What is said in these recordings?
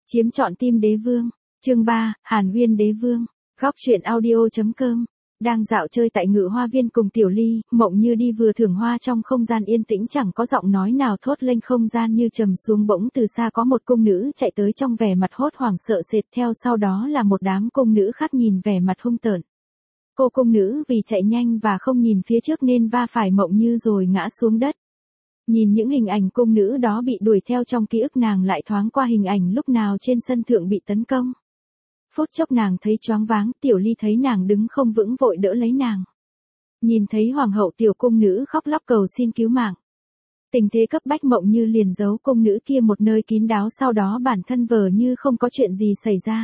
Chiếm trọn tim đế vương. Chương 3, Hàn Huyên đế vương. Góc truyện audio.com. Đang dạo chơi tại Ngự Hoa Viên cùng Tiểu Ly, Mộng Như đi vừa thưởng hoa trong không gian yên tĩnh chẳng có giọng nói nào thốt lên, không gian như trầm xuống, bỗng từ xa có một cung nữ chạy tới trong vẻ mặt hốt hoảng sợ sệt, theo sau đó là một đám cung nữ khác nhìn vẻ mặt hung tợn. Cô cung nữ vì chạy nhanh và không nhìn phía trước nên va phải Mộng Như rồi ngã xuống đất. Nhìn những hình ảnh cung nữ đó bị đuổi theo trong ký ức, nàng lại thoáng qua hình ảnh lúc nào trên sân thượng bị tấn công. Phút chốc nàng thấy choáng váng, Tiểu Ly thấy nàng đứng không vững vội đỡ lấy nàng. Nhìn thấy hoàng hậu tiểu cung nữ khóc lóc cầu xin cứu mạng. Tình thế cấp bách, Mộng Như liền giấu cung nữ kia một nơi kín đáo, sau đó bản thân vờ như không có chuyện gì xảy ra.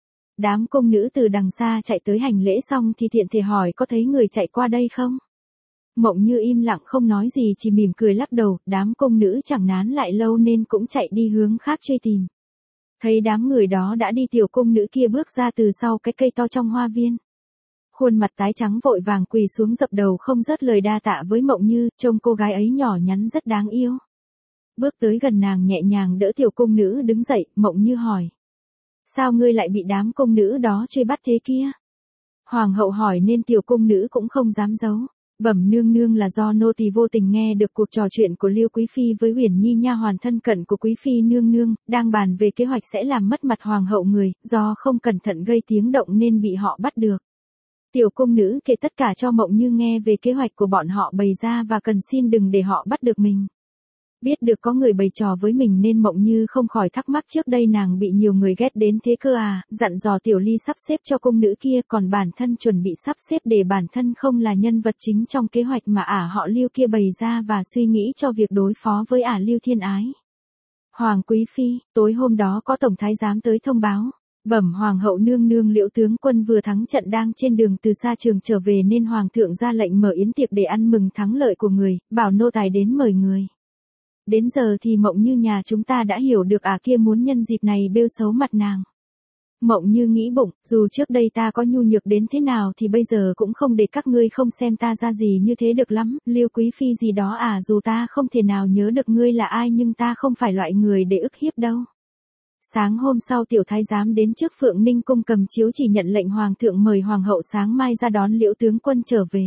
Đám cung nữ từ đằng xa chạy tới hành lễ xong thì tiện thể hỏi có thấy người chạy qua đây không? Mộng Như im lặng không nói gì, chỉ mỉm cười lắc đầu. Đám cung nữ chẳng nán lại lâu nên cũng chạy đi hướng khác truy tìm. Thấy đám người đó đã đi, tiểu cung nữ kia bước ra từ sau cái cây to trong hoa viên. Khuôn mặt tái trắng vội vàng quỳ xuống dập đầu không dứt lời đa tạ với Mộng Như, trông cô gái ấy nhỏ nhắn rất đáng yêu. Bước tới gần nàng nhẹ nhàng đỡ tiểu cung nữ đứng dậy, Mộng Như hỏi. Sao ngươi lại bị đám cung nữ đó truy bắt thế kia? Hoàng hậu hỏi nên tiểu cung nữ cũng không dám giấu. Bẩm nương nương, là do nô tỳ vô tình nghe được cuộc trò chuyện của Liêu quý phi với Uyển Nhi, nha hoàn thân cận của quý phi nương nương, đang bàn về kế hoạch sẽ làm mất mặt hoàng hậu người, do không cẩn thận gây tiếng động nên bị họ bắt được. Tiểu cung nữ kể tất cả cho Mộng Như nghe về kế hoạch của bọn họ bày ra và cần xin đừng để họ bắt được mình. Biết được có người bày trò với mình nên Mộng Như không khỏi thắc mắc, trước đây nàng bị nhiều người ghét đến thế cơ à, dặn dò Tiểu Ly sắp xếp cho cung nữ kia, còn bản thân chuẩn bị sắp xếp để bản thân không là nhân vật chính trong kế hoạch mà họ Liêu kia bày ra và suy nghĩ cho việc đối phó với Liêu Thiên Ái. Hoàng quý phi, tối hôm đó có tổng thái giám tới thông báo. Bẩm hoàng hậu nương nương, Liễu tướng quân vừa thắng trận đang trên đường từ xa trường trở về nên hoàng thượng ra lệnh mở yến tiệc để ăn mừng thắng lợi của người, bảo nô tài đến mời người. Đến giờ thì Mộng Như nhà chúng ta đã hiểu được kia muốn nhân dịp này bêu xấu mặt nàng. Mộng Như nghĩ bụng, dù trước đây ta có nhu nhược đến thế nào thì bây giờ cũng không để các ngươi không xem ta ra gì như thế được lắm. Liêu quý phi gì đó dù ta không thể nào nhớ được ngươi là ai nhưng ta không phải loại người để ức hiếp đâu. Sáng hôm sau, tiểu thái giám đến trước Phượng Ninh cung cầm chiếu chỉ nhận lệnh hoàng thượng mời hoàng hậu sáng mai ra đón Liễu tướng quân trở về.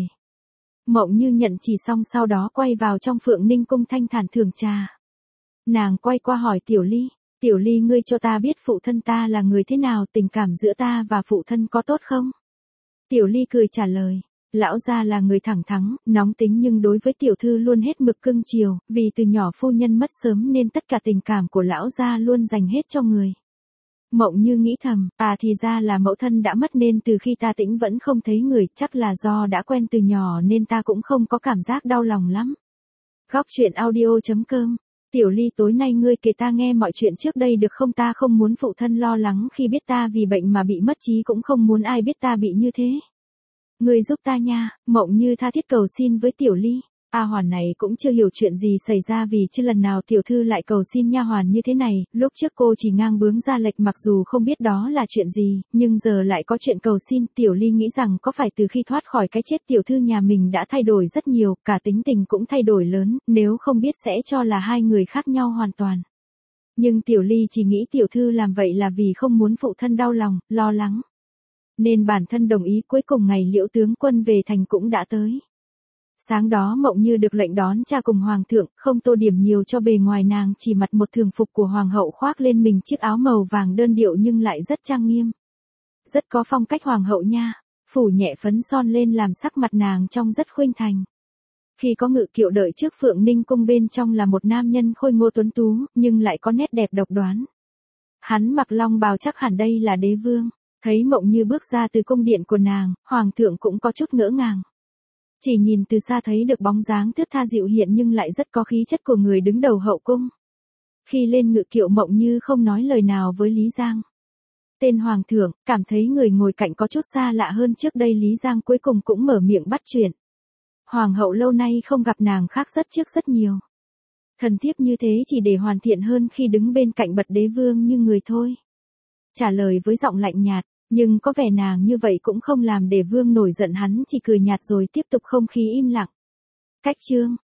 Mộng Như nhận chỉ xong sau đó quay vào trong Phượng Ninh cung thanh thản thưởng trà. Nàng quay qua hỏi Tiểu Ly, Tiểu Ly, ngươi cho ta biết phụ thân ta là người thế nào, tình cảm giữa ta và phụ thân có tốt không? Tiểu Ly cười trả lời, lão gia là người thẳng thắn, nóng tính nhưng đối với tiểu thư luôn hết mực cưng chiều, vì từ nhỏ phu nhân mất sớm nên tất cả tình cảm của lão gia luôn dành hết cho người. Mộng Như nghĩ thầm, thì ra là mẫu thân đã mất nên từ khi ta tĩnh vẫn không thấy người, chắc là do đã quen từ nhỏ nên ta cũng không có cảm giác đau lòng lắm. Góc truyện audio.com. Tiểu Ly, tối nay ngươi kể ta nghe mọi chuyện trước đây được không, ta không muốn phụ thân lo lắng khi biết ta vì bệnh mà bị mất trí, cũng không muốn ai biết ta bị như thế. Ngươi giúp ta nha. Mộng Như tha thiết cầu xin với Tiểu Ly. A Hoàn này cũng chưa hiểu chuyện gì xảy ra vì chưa lần nào tiểu thư lại cầu xin nha hoàn như thế này, lúc trước cô chỉ ngang bướng ra lệnh mặc dù không biết đó là chuyện gì, nhưng giờ lại có chuyện cầu xin. Tiểu Ly nghĩ rằng có phải từ khi thoát khỏi cái chết tiểu thư nhà mình đã thay đổi rất nhiều, cả tính tình cũng thay đổi lớn, nếu không biết sẽ cho là hai người khác nhau hoàn toàn. Nhưng Tiểu Ly chỉ nghĩ tiểu thư làm vậy là vì không muốn phụ thân đau lòng, lo lắng. Nên bản thân đồng ý. Cuối cùng ngày Liễu tướng quân về thành cũng đã tới. Sáng đó Mộng Như được lệnh đón cha cùng hoàng thượng, không tô điểm nhiều cho bề ngoài, nàng chỉ mặc một thường phục của hoàng hậu, khoác lên mình chiếc áo màu vàng đơn điệu nhưng lại rất trang nghiêm. Rất có phong cách hoàng hậu nha, phủ nhẹ phấn son lên làm sắc mặt nàng trông rất khuynh thành. Khi có ngự kiệu đợi trước Phượng Ninh cung, bên trong là một nam nhân khôi ngô tuấn tú, nhưng lại có nét đẹp độc đoán. Hắn mặc long bào, chắc hẳn đây là đế vương. Thấy Mộng Như bước ra từ cung điện của nàng, hoàng thượng cũng có chút ngỡ ngàng. Chỉ nhìn từ xa thấy được bóng dáng thướt tha dịu hiện nhưng lại rất có khí chất của người đứng đầu hậu cung. Khi lên ngự kiệu, Mộng Như không nói lời nào với Lý Giang. Tên hoàng thượng, cảm thấy người ngồi cạnh có chút xa lạ hơn trước đây. Lý Giang cuối cùng cũng mở miệng bắt chuyện. Hoàng hậu lâu nay không gặp nàng khác rất trước rất nhiều. Thần thiếp như thế chỉ để hoàn thiện hơn khi đứng bên cạnh bậc đế vương như người thôi. Trả lời với giọng lạnh nhạt. Nhưng có vẻ nàng như vậy cũng không làm để vương nổi giận, hắn chỉ cười nhạt rồi tiếp tục không khí im lặng. Cách chương.